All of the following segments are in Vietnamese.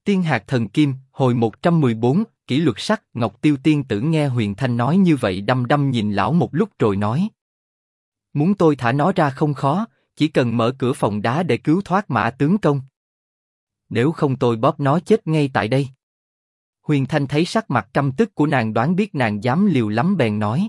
Tiên hạt thần kim, hồi 114, kỷ luật sắc. Ngọc Tiêu tiên tử nghe Huyền Thanh nói như vậy đăm đăm nhìn lão một lúc rồi nói. Muốn tôi thả nó ra không khó, chỉ cần mở cửa phòng đá để cứu thoát Mã tướng công. Nếu không tôi bóp nó chết ngay tại đây. Huyền Thanh thấy sắc mặt căm tức của nàng đoán biết nàng dám liều lắm bèn nói.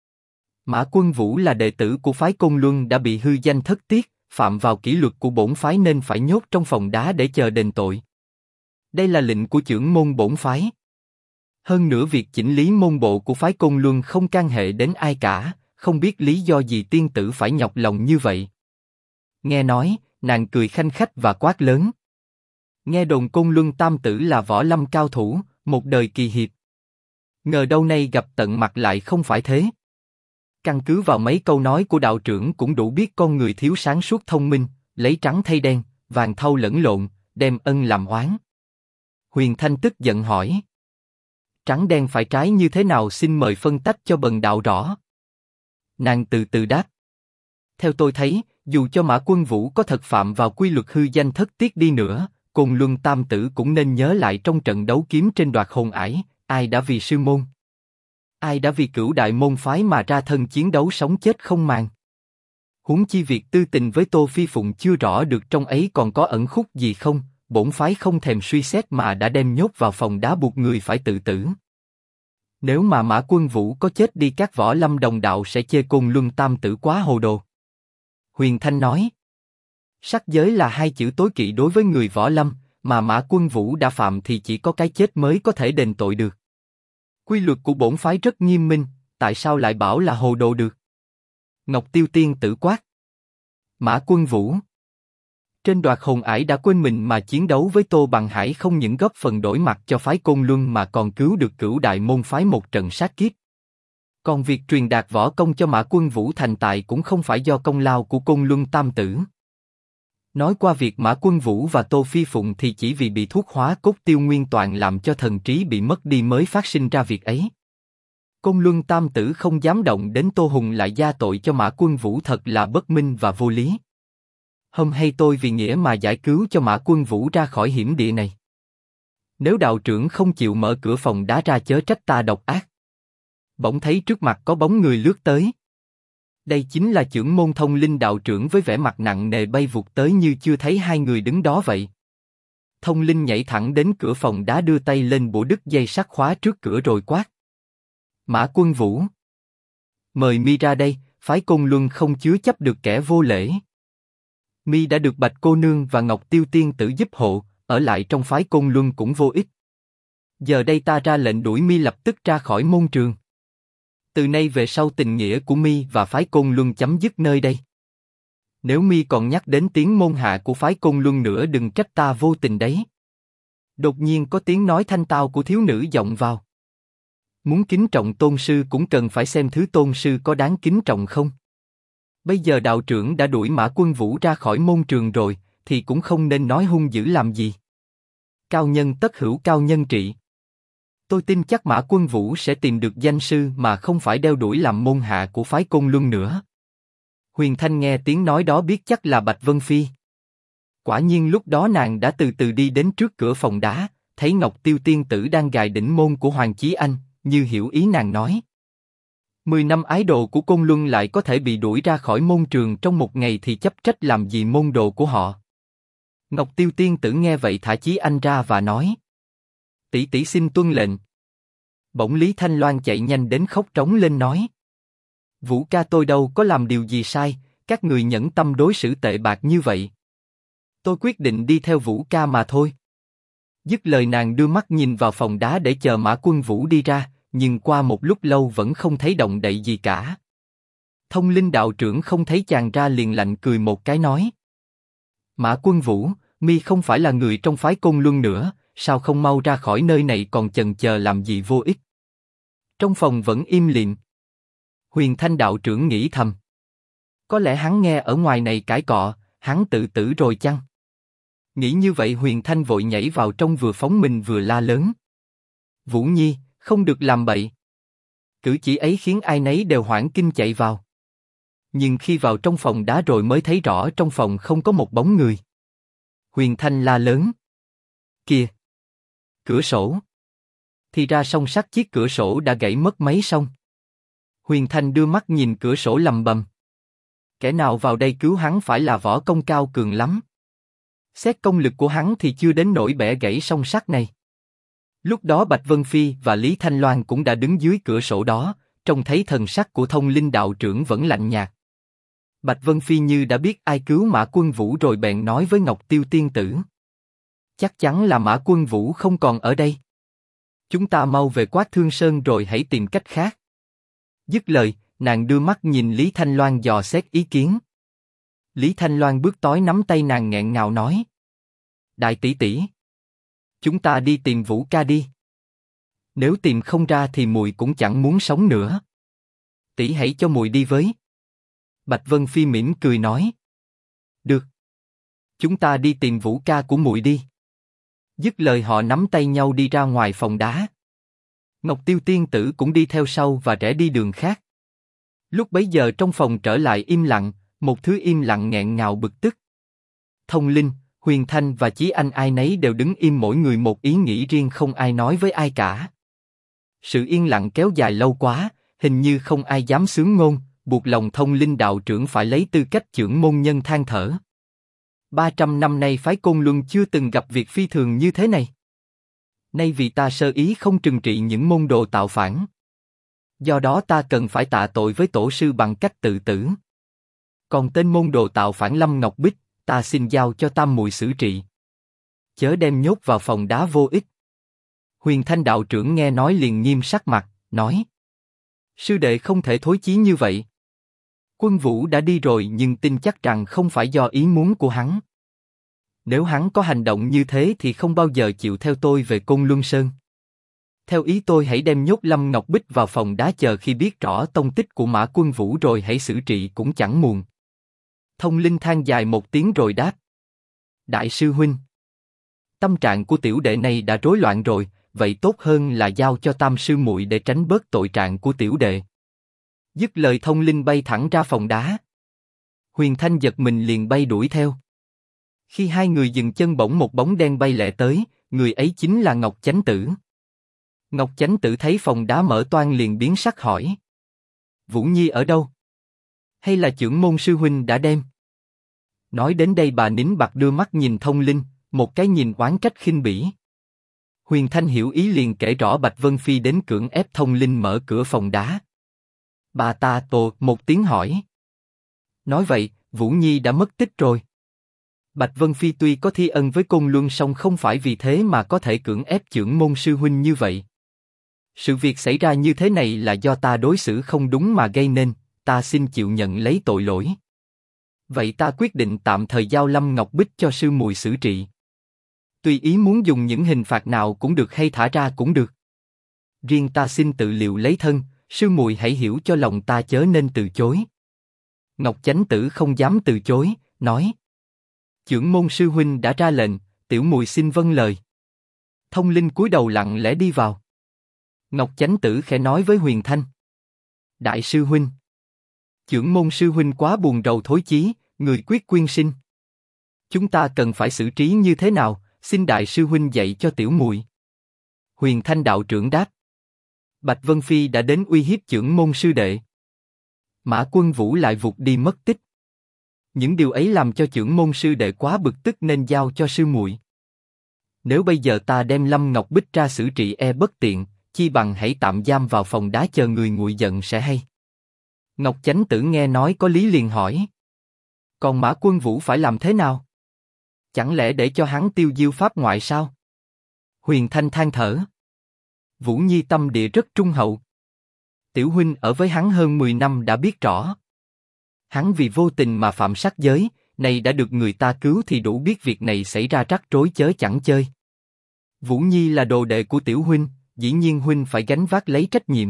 Mã Quân Vũ là đệ tử của phái Côn Luân đã bị hư danh thất tiết, phạm vào kỷ luật của bổn phái nên phải nhốt trong phòng đá để chờ đền tội. Đây là lệnh của trưởng môn bổn phái. Hơn nữa việc chỉnh lý môn bộ của phái Côn Luân không can hệ đến ai cả, không biết lý do gì tiên tử phải nhọc lòng như vậy. Nghe nói, nàng cười khanh khách và quát lớn. Nghe đồn Côn Luân tam tử là võ lâm cao thủ, một đời kỳ hiệp. Ngờ đâu nay gặp tận mặt lại không phải thế. Căn cứ vào mấy câu nói của đạo trưởng cũng đủ biết con người thiếu sáng suốt thông minh, lấy trắng thay đen, vàng thau lẫn lộn, đem ân làm oán. Huyền Thanh tức giận hỏi. Trắng đen phải trái như thế nào xin mời phân tách cho bần đạo rõ. Nàng từ từ đáp. Theo tôi thấy, dù cho Mã Quân Vũ có thật phạm vào quy luật hư danh thất tiết đi nữa, Côn Luân tam tử cũng nên nhớ lại trong trận đấu kiếm trên Đoạt Hồn Ải, ai đã vì sư môn, ai đã vì cửu đại môn phái mà ra thân chiến đấu sống chết không màng. Huống chi việc tư tình với Tô Phi Phụng chưa rõ được trong ấy còn có ẩn khúc gì không, bổn phái không thèm suy xét mà đã đem nhốt vào phòng đá buộc người phải tự tử. Nếu mà Mã Quân Vũ có chết đi các võ lâm đồng đạo sẽ chê Côn Luân tam tử quá hồ đồ. Huyền Thanh nói. Sắc giới là hai chữ tối kỵ đối với người võ lâm, mà Mã Quân Vũ đã phạm thì chỉ có cái chết mới có thể đền tội được. Quy luật của bổn phái rất nghiêm minh, tại sao lại bảo là hồ đồ được? Ngọc Tiêu tiên tử quát. Mã Quân Vũ trên Đoạt Hồn Ải đã quên mình mà chiến đấu với Tô Bằng Hải, không những góp phần đổi mặt cho phái Côn Luân mà còn cứu được cửu đại môn phái một trận sát kiếp. Còn việc truyền đạt võ công cho Mã Quân Vũ thành tài cũng không phải do công lao của Côn Luân tam tử. Nói qua việc Mã Quân Vũ và Tô Phi Phụng thì chỉ vì bị thuốc hóa cốt tiêu nguyên toàn làm cho thần trí bị mất đi mới phát sinh ra việc ấy. Côn Luân tam tử không dám động đến Tô Hùng lại gia tội cho Mã Quân Vũ thật là bất minh và vô lý. Hôm hay tôi vì nghĩa mà giải cứu cho Mã Quân Vũ ra khỏi hiểm địa này. Nếu đạo trưởng không chịu mở cửa phòng đá ra chớ trách ta độc ác. Bỗng thấy trước mặt có bóng người lướt tới. Đây chính là trưởng môn Thông Linh đạo trưởng với vẻ mặt nặng nề bay vụt tới như chưa thấy hai người đứng đó vậy. Thông Linh nhảy thẳng đến cửa phòng đá đưa tay lên bổ đứt dây sắt khóa trước cửa rồi quát. Mã Quân Vũ, mời mi ra đây, phái Côn Luân không chứa chấp được kẻ vô lễ. Mi đã được Bạch cô nương và Ngọc Tiêu tiên tử giúp hộ, ở lại trong phái Côn Luân cũng vô ích. Giờ đây ta ra lệnh đuổi mi lập tức ra khỏi môn trường. Từ nay về sau tình nghĩa của mi và phái Côn Luân chấm dứt nơi đây. Nếu mi còn nhắc đến tiếng môn hạ của phái Côn Luân nữa đừng trách ta vô tình đấy. Đột nhiên có tiếng nói thanh tao của thiếu nữ vọng vào. Muốn kính trọng tôn sư cũng cần phải xem thứ tôn sư có đáng kính trọng không. Bây giờ đạo trưởng đã đuổi Mã Quân Vũ ra khỏi môn trường rồi, thì cũng không nên nói hung dữ làm gì. Cao nhân tất hữu cao nhân trị. Tôi tin chắc Mã Quân Vũ sẽ tìm được danh sư mà không phải đeo đuổi làm môn hạ của phái Côn Luân nữa. Huyền Thanh nghe tiếng nói đó biết chắc là Bạch Vân Phi. Quả nhiên lúc đó nàng đã từ từ đi đến trước cửa phòng đá, thấy Ngọc Tiêu tiên tử đang gài đỉnh môn của Hoàng Chí Anh, như hiểu ý nàng nói. 10 năm ái đồ của Côn Luân lại có thể bị đuổi ra khỏi môn trường trong một ngày thì chấp trách làm gì môn đồ của họ. Ngọc Tiêu tiên tử nghe vậy thả Chí Anh ra và nói. Tỷ tỷ xin tuân lệnh. Bỗng Lý Thanh Loan chạy nhanh đến khóc trống lên nói. Vũ ca tôi đâu có làm điều gì sai, các người nhẫn tâm đối xử tệ bạc như vậy. Tôi quyết định đi theo Vũ ca mà thôi. Dứt lời nàng đưa mắt nhìn vào phòng đá để chờ Mã Quân Vũ đi ra, nhưng qua một lúc lâu vẫn không thấy động đậy gì cả. Thông Linh đạo trưởng không thấy chàng ra liền lạnh cười một cái nói. Mã Quân Vũ, mi không phải là người trong phái Côn Luân nữa, sao không mau ra khỏi nơi này còn chần chờ làm gì vô ích. Trong phòng vẫn im lìm. Huyền Thanh đạo trưởng nghĩ thầm. Có lẽ hắn nghe ở ngoài này cãi cọ, hắn tự tử rồi chăng? Nghĩ như vậy Huyền Thanh vội nhảy vào trong vừa phóng mình vừa la lớn. Vũ Nhi, không được làm bậy. Cử chỉ ấy khiến ai nấy đều hoảng kinh chạy vào. Nhưng khi vào trong phòng đá rồi mới thấy rõ trong phòng không có một bóng người. Huyền Thanh la lớn. Kìa! Cửa sổ. Thì ra song sắt chiếc cửa sổ đã gãy mất mấy song. Huyền Thanh đưa mắt nhìn cửa sổ lầm bầm. Kẻ nào vào đây cứu hắn phải là võ công cao cường lắm. Xét công lực của hắn thì chưa đến nỗi bẻ gãy song sắt này. Lúc đó Bạch Vân Phi và Lý Thanh Loan cũng đã đứng dưới cửa sổ đó, trông thấy thần sắc của Thông Linh đạo trưởng vẫn lạnh nhạt. Bạch Vân Phi như đã biết ai cứu Mã Quân Vũ rồi bèn nói với Ngọc Tiêu tiên tử. Chắc chắn là Mã Quân Vũ không còn ở đây. Chúng ta mau về Quát Thương Sơn rồi hãy tìm cách khác. Dứt lời, nàng đưa mắt nhìn Lý Thanh Loan dò xét ý kiến. Lý Thanh Loan bước tới nắm tay nàng nghẹn ngào nói. Đại tỷ tỷ, chúng ta đi tìm Vũ ca đi. Nếu tìm không ra thì muội cũng chẳng muốn sống nữa. Tỷ hãy cho muội đi với. Bạch Vân Phi mỉm cười nói. Được. Chúng ta đi tìm Vũ ca của muội đi. Dứt lời họ nắm tay nhau đi ra ngoài phòng đá. Ngọc Tiêu tiên tử cũng đi theo sau và rẽ đi đường khác. Lúc bấy giờ trong phòng trở lại im lặng, một thứ im lặng nghẹn ngào bực tức. Thông Linh, Huyền Thanh và Chí Anh ai nấy đều đứng im mỗi người một ý nghĩ riêng không ai nói với ai cả. Sự yên lặng kéo dài lâu quá, hình như không ai dám xướng ngôn, buộc lòng Thông Linh đạo trưởng phải lấy tư cách trưởng môn nhân than thở. 300 năm nay phái Côn Luân chưa từng gặp việc phi thường như thế này. Nay vì ta sơ ý không trừng trị những môn đồ tạo phản. Do đó ta cần phải tạ tội với tổ sư bằng cách tự tử. Còn tên môn đồ tạo phản Lâm Ngọc Bích, ta xin giao cho tam muội xử trị. Chớ đem nhốt vào phòng đá vô ích. Huyền Thanh đạo trưởng nghe nói liền nghiêm sắc mặt, nói. Sư đệ không thể thối chí như vậy. Quân Vũ đã đi rồi nhưng tin chắc rằng không phải do ý muốn của hắn. Nếu hắn có hành động như thế thì không bao giờ chịu theo tôi về Côn Luân Sơn. Theo ý tôi hãy đem nhốt Lâm Ngọc Bích vào phòng đá chờ khi biết rõ tông tích của Mã Quân Vũ rồi hãy xử trị cũng chẳng muộn. Thông Linh than dài một tiếng rồi đáp. Đại sư huynh, tâm trạng của tiểu đệ này đã rối loạn rồi, vậy tốt hơn là giao cho tam sư muội để tránh bớt tội trạng của tiểu đệ. Dứt lời Thông Linh bay thẳng ra phòng đá. Huyền Thanh giật mình liền bay đuổi theo. Khi hai người dừng chân bỗng một bóng đen bay lẹ tới, người ấy chính là Ngọc Chánh Tử. Ngọc Chánh Tử thấy phòng đá mở toang liền biến sắc hỏi. Vũ Nhi ở đâu? Hay là trưởng môn sư huynh đã đem? Nói đến đây bà nín bặt đưa mắt nhìn Thông Linh, một cái nhìn oán trách khinh bỉ. Huyền Thanh hiểu ý liền kể rõ Bạch Vân Phi đến cưỡng ép Thông Linh mở cửa phòng đá. Bà ta tồ một tiếng hỏi. Nói vậy, Vũ Nhi đã mất tích rồi. Bạch Vân Phi tuy có thi ân với Côn Luân song không phải vì thế mà có thể cưỡng ép trưởng môn sư huynh như vậy. Sự việc xảy ra như thế này là do ta đối xử không đúng mà gây nên, ta xin chịu nhận lấy tội lỗi. Vậy ta quyết định tạm thời giao Lâm Ngọc Bích cho sư muội xử trị. Tùy ý muốn dùng những hình phạt nào cũng được hay thả ra cũng được. Riêng ta xin tự liệu lấy thân, sư muội hãy hiểu cho lòng ta chớ nên từ chối. Ngọc Chánh Tử không dám từ chối, nói. Trưởng môn sư huynh đã ra lệnh, tiểu muội xin vâng lời. Thông Linh cúi đầu lặng lẽ đi vào. Ngọc Chánh Tử khẽ nói với Huyền Thanh. Đại sư huynh. Trưởng môn sư huynh quá buồn rầu thối chí, người quyết quyên sinh. Chúng ta cần phải xử trí như thế nào, xin đại sư huynh dạy cho tiểu muội. Huyền Thanh đạo trưởng đáp. Bạch Vân Phi đã đến uy hiếp trưởng môn sư đệ. Mã Quân Vũ lại vụt đi mất tích. Những điều ấy làm cho trưởng môn sư đệ quá bực tức nên giao cho sư muội. Nếu bây giờ ta đem Lâm Ngọc Bích ra xử trị e bất tiện, chi bằng hãy tạm giam vào phòng đá chờ người nguội giận sẽ hay. Ngọc Chánh Tử nghe nói có lý liền hỏi. Còn Mã Quân Vũ phải làm thế nào? Chẳng lẽ để cho hắn tiêu diêu pháp ngoại sao? Huyền Thanh than thở. Vũ Nhi tâm địa rất trung hậu. Tiểu huynh ở với hắn hơn 10 năm đã biết rõ. Hắn vì vô tình mà phạm sát giới, này đã được người ta cứu thì đủ biết việc này xảy ra rắc rối chớ chẳng chơi. Vũ Nhi là đồ đệ của tiểu huynh, dĩ nhiên huynh phải gánh vác lấy trách nhiệm.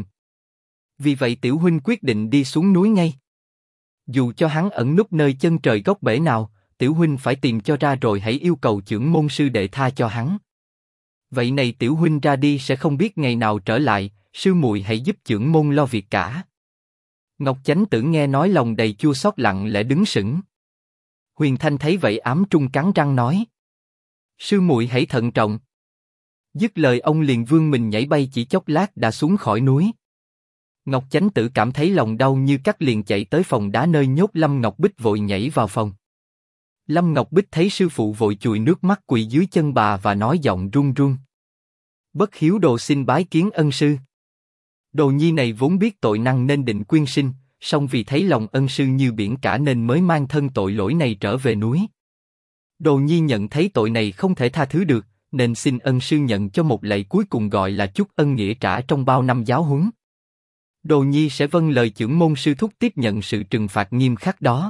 Vì vậy tiểu huynh quyết định đi xuống núi ngay. Dù cho hắn ẩn núp nơi chân trời góc bể nào, tiểu huynh phải tìm cho ra rồi hãy yêu cầu trưởng môn sư đệ tha cho hắn. Vậy này tiểu huynh ra đi sẽ không biết ngày nào trở lại, sư muội hãy giúp trưởng môn lo việc cả. Ngọc Chánh Tử nghe nói lòng đầy chua xót lặng lẽ đứng sững. Huyền Thanh thấy vậy ám trung cắn răng nói. Sư muội hãy thận trọng. Dứt lời ông liền vươn mình nhảy bay, chỉ chốc lát đã xuống khỏi núi. Ngọc Chánh Tử cảm thấy lòng đau như cắt, liền chạy tới phòng đá nơi nhốt Lâm Ngọc Bích, vội nhảy vào phòng. Lâm Ngọc Bích thấy sư phụ vội chùi nước mắt quỳ dưới chân bà và nói giọng run run: "Bất hiếu đồ xin bái kiến ân sư." Đồ nhi này vốn biết tội năng nên định quyên sinh, song vì thấy lòng ân sư như biển cả nên mới mang thân tội lỗi này trở về núi. Đồ nhi nhận thấy tội này không thể tha thứ được, nên xin ân sư nhận cho một lạy cuối cùng, gọi là chút ân nghĩa trả trong bao năm giáo huấn. Đồ nhi sẽ vâng lời chưởng môn sư thúc, tiếp nhận sự trừng phạt nghiêm khắc đó.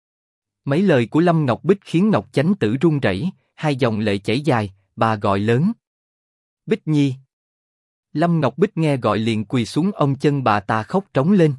Mấy lời của Lâm Ngọc Bích khiến Ngọc Chánh Tử run rẩy, hai dòng lệ chảy dài, bà gọi lớn: "Bích Nhi!" Lâm Ngọc Bích nghe gọi liền quỳ xuống ôm chân bà ta khóc trống lên.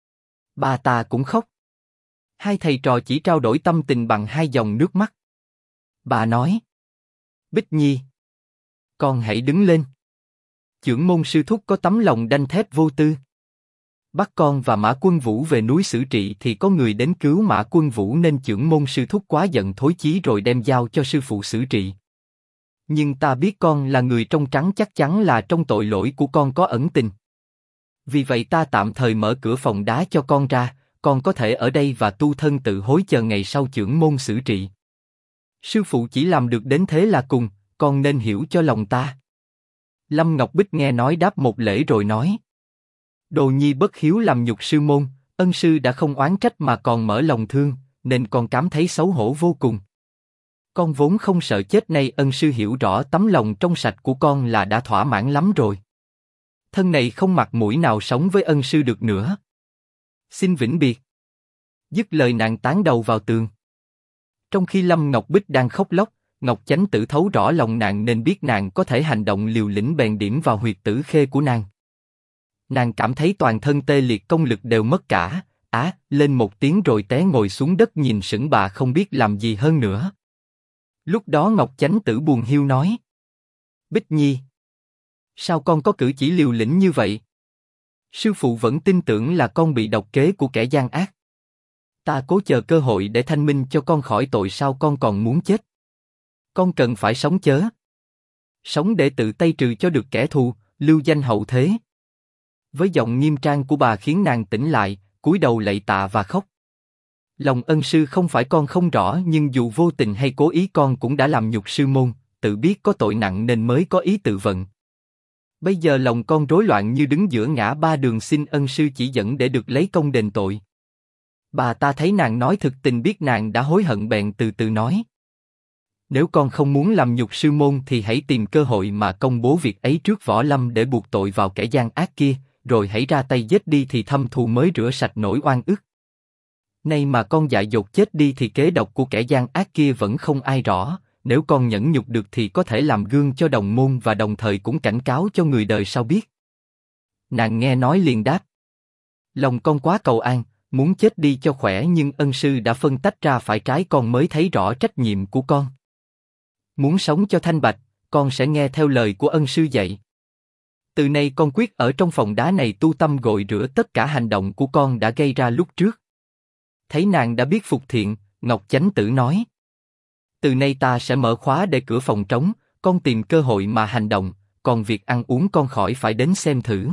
Bà ta cũng khóc. Hai thầy trò chỉ trao đổi tâm tình bằng hai dòng nước mắt. Bà nói: "Bích Nhi, con hãy đứng lên. Chưởng môn sư thúc có tấm lòng đanh thép vô tư. Bắt con và Mã Quân Vũ về núi xử trị thì có người đến cứu Mã Quân Vũ, nên chưởng môn sư thúc quá giận thối chí rồi đem giao cho sư phụ xử trị. Nhưng ta biết con là người trong trắng, chắc chắn là trong tội lỗi của con có ẩn tình. Vì vậy ta tạm thời mở cửa phòng đá cho con ra, con có thể ở đây và tu thân tự hối, chờ ngày sau chưởng môn xử trị. Sư phụ chỉ làm được đến thế là cùng, con nên hiểu cho lòng ta." Lâm Ngọc Bích nghe nói đáp một lễ rồi nói: "Đồ nhi bất hiếu làm nhục sư môn, ân sư đã không oán trách mà còn mở lòng thương, nên con cảm thấy xấu hổ vô cùng. Con vốn không sợ chết, nay ân sư hiểu rõ tấm lòng trong sạch của con là đã thỏa mãn lắm rồi. Thân này không mặt mũi nào sống với ân sư được nữa. Xin vĩnh biệt." Dứt lời nàng tán đầu vào tường. Trong khi Lâm Ngọc Bích đang khóc lóc, Ngọc Chánh Tử thấu rõ lòng nàng nên biết nàng có thể hành động liều lĩnh, bèn điểm vào huyệt tử khê của nàng. Nàng cảm thấy toàn thân tê liệt, công lực đều mất cả, lên một tiếng rồi té ngồi xuống đất, nhìn sững bà không biết làm gì hơn nữa. Lúc đó Ngọc Chánh Tử buồn hiu nói: "Bích Nhi, sao con có cử chỉ liều lĩnh như vậy? Sư phụ vẫn tin tưởng là con bị độc kế của kẻ gian ác. Ta cố chờ cơ hội để thanh minh cho con khỏi tội, sao con còn muốn chết? Con cần phải sống chớ. Sống để tự tay trừ cho được kẻ thù, lưu danh hậu thế." Với giọng nghiêm trang của bà khiến nàng tỉnh lại, cúi đầu lạy tạ và khóc. Lòng ân sư không phải con không rõ, nhưng dù vô tình hay cố ý con cũng đã làm nhục sư môn, tự biết có tội nặng nên mới có ý tự vận. Bây giờ lòng con rối loạn như đứng giữa ngã ba đường, xin ân sư chỉ dẫn để được lấy công đền tội. Bà ta thấy nàng nói thực tình, biết nàng đã hối hận, bèn từ từ nói: "Nếu con không muốn làm nhục sư môn thì hãy tìm cơ hội mà công bố việc ấy trước võ lâm để buộc tội vào kẻ gian ác kia, rồi hãy ra tay giết đi thì thâm thù mới rửa sạch nỗi oan ức. Nay mà con dại dột chết đi thì kế độc của kẻ gian ác kia vẫn không ai rõ, nếu con nhẫn nhục được thì có thể làm gương cho đồng môn và đồng thời cũng cảnh cáo cho người đời sau biết." Nàng nghe nói liền đáp: "Lòng con quá cầu an, muốn chết đi cho khỏe, nhưng ân sư đã phân tách ra phải trái, con mới thấy rõ trách nhiệm của con. Muốn sống cho thanh bạch, con sẽ nghe theo lời của ân sư dạy. Từ nay con quyết ở trong phòng đá này tu tâm gội rửa tất cả hành động của con đã gây ra lúc trước." Thấy nàng đã biết phục thiện, Ngọc Chánh Tử nói: "Từ nay ta sẽ mở khóa để cửa phòng trống, con tìm cơ hội mà hành động, còn việc ăn uống con khỏi phải đến xem thử.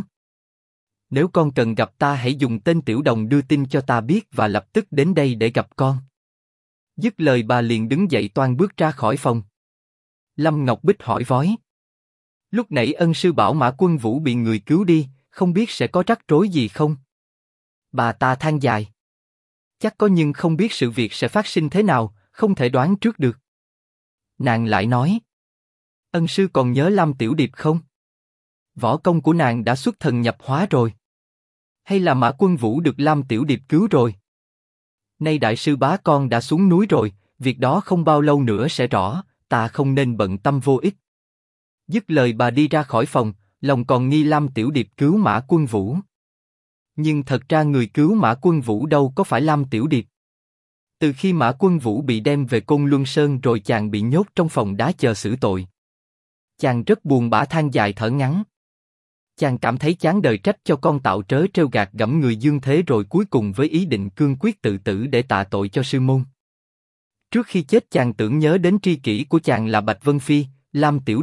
Nếu con cần gặp ta hãy dùng tên Tiểu Đồng đưa tin cho ta biết và lập tức đến đây để gặp con." Dứt lời bà liền đứng dậy toan bước ra khỏi phòng. Lâm Ngọc Bích hỏi vói: "Lúc nãy ân sư bảo Mã Quân Vũ bị người cứu đi, không biết sẽ có rắc rối gì không?" Bà ta than dài: "Chắc có, nhưng không biết sự việc sẽ phát sinh thế nào, không thể đoán trước được." Nàng lại nói: "Ân sư còn nhớ Lam Tiểu Điệp không? Võ công của nàng đã xuất thần nhập hóa rồi. Hay là Mã Quân Vũ được Lam Tiểu Điệp cứu rồi? Nay đại sư bá con đã xuống núi rồi, việc đó không bao lâu nữa sẽ rõ, ta không nên bận tâm vô ích." Dứt lời bà đi ra khỏi phòng, lòng còn nghi Lam Tiểu Điệp cứu Mã Quân Vũ. Nhưng thật ra người cứu Mã Quân Vũ đâu có phải Lam Tiểu Điệp. Từ khi Mã Quân Vũ bị đem về Côn Luân Sơn rồi, chàng bị nhốt trong phòng đá chờ xử tội. Chàng rất buồn bã, than dài thở ngắn. Chàng cảm thấy chán đời, trách cho con tạo trớ trêu gạt gẫm người dương thế, rồi cuối cùng với ý định cương quyết tự tử để tạ tội cho sư môn. Trước khi chết chàng tưởng nhớ đến tri kỷ của chàng là Bạch Vân Phi, Lam Tiểu Điệp,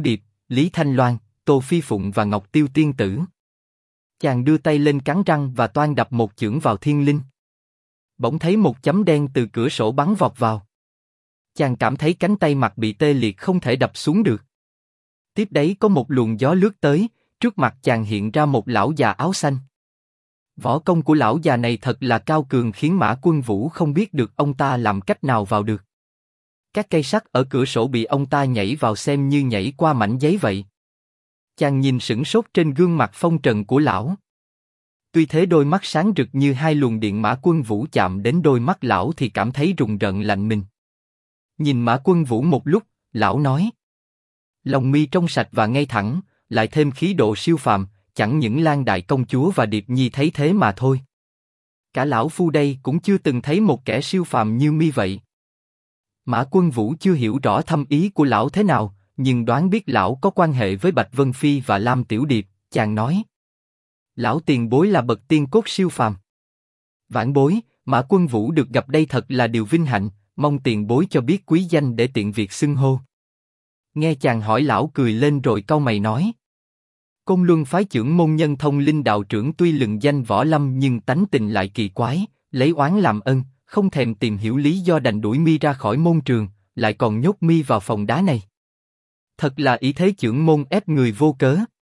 Lý Thanh Loan, Tô Phi Phụng và Ngọc Tiêu Tiên Tử. Chàng đưa tay lên cắn răng và toan đập một chưởng vào Thiên Linh. Bỗng thấy một chấm đen từ cửa sổ bắn vọt vào. Chàng cảm thấy cánh tay mặt bị tê liệt không thể đập xuống được. Tiếp đấy có một luồng gió lướt tới, trước mặt chàng hiện ra một lão già áo xanh. Võ công của lão già này thật là cao cường khiến Mã Quân Vũ không biết được ông ta làm cách nào vào được. Các cây sắt ở cửa sổ bị ông ta nhảy vào xem như nhảy qua mảnh giấy vậy. Chàng nhìn sửng sốt trên gương mặt phong trần của lão. Tuy thế đôi mắt sáng rực như hai luồng điện, Mã Quân Vũ chạm đến đôi mắt lão thì cảm thấy rùng rợn lạnh mình. Nhìn Mã Quân Vũ một lúc, lão nói: lòng mi trong sạch và ngay thẳng, lại thêm khí độ siêu phàm, chẳng những Lan đại công chúa và Điệp Nhi thấy thế mà thôi. Cả lão phu đây cũng chưa từng thấy một kẻ siêu phàm như mi vậy. Mã Quân Vũ chưa hiểu rõ thâm ý của lão thế nào, nhưng đoán biết lão có quan hệ với Bạch Vân Phi và Lam Tiểu Điệp, chàng nói: lão tiền bối là bậc tiên cốt siêu phàm. Vãn bối, Mã Quân Vũ được gặp đây thật là điều vinh hạnh, mong tiền bối cho biết quý danh để tiện việc xưng hô. Nghe chàng hỏi, lão cười lên rồi cau mày nói: Côn Luân phái trưởng môn Nhân Thông Linh đạo trưởng tuy lừng danh võ lâm nhưng tánh tình lại kỳ quái, lấy oán làm ân, không thèm tìm hiểu lý do đành đuổi mi ra khỏi môn trường, lại còn nhốt mi vào phòng đá này. Thật là ý thế trưởng môn ép người vô cớ.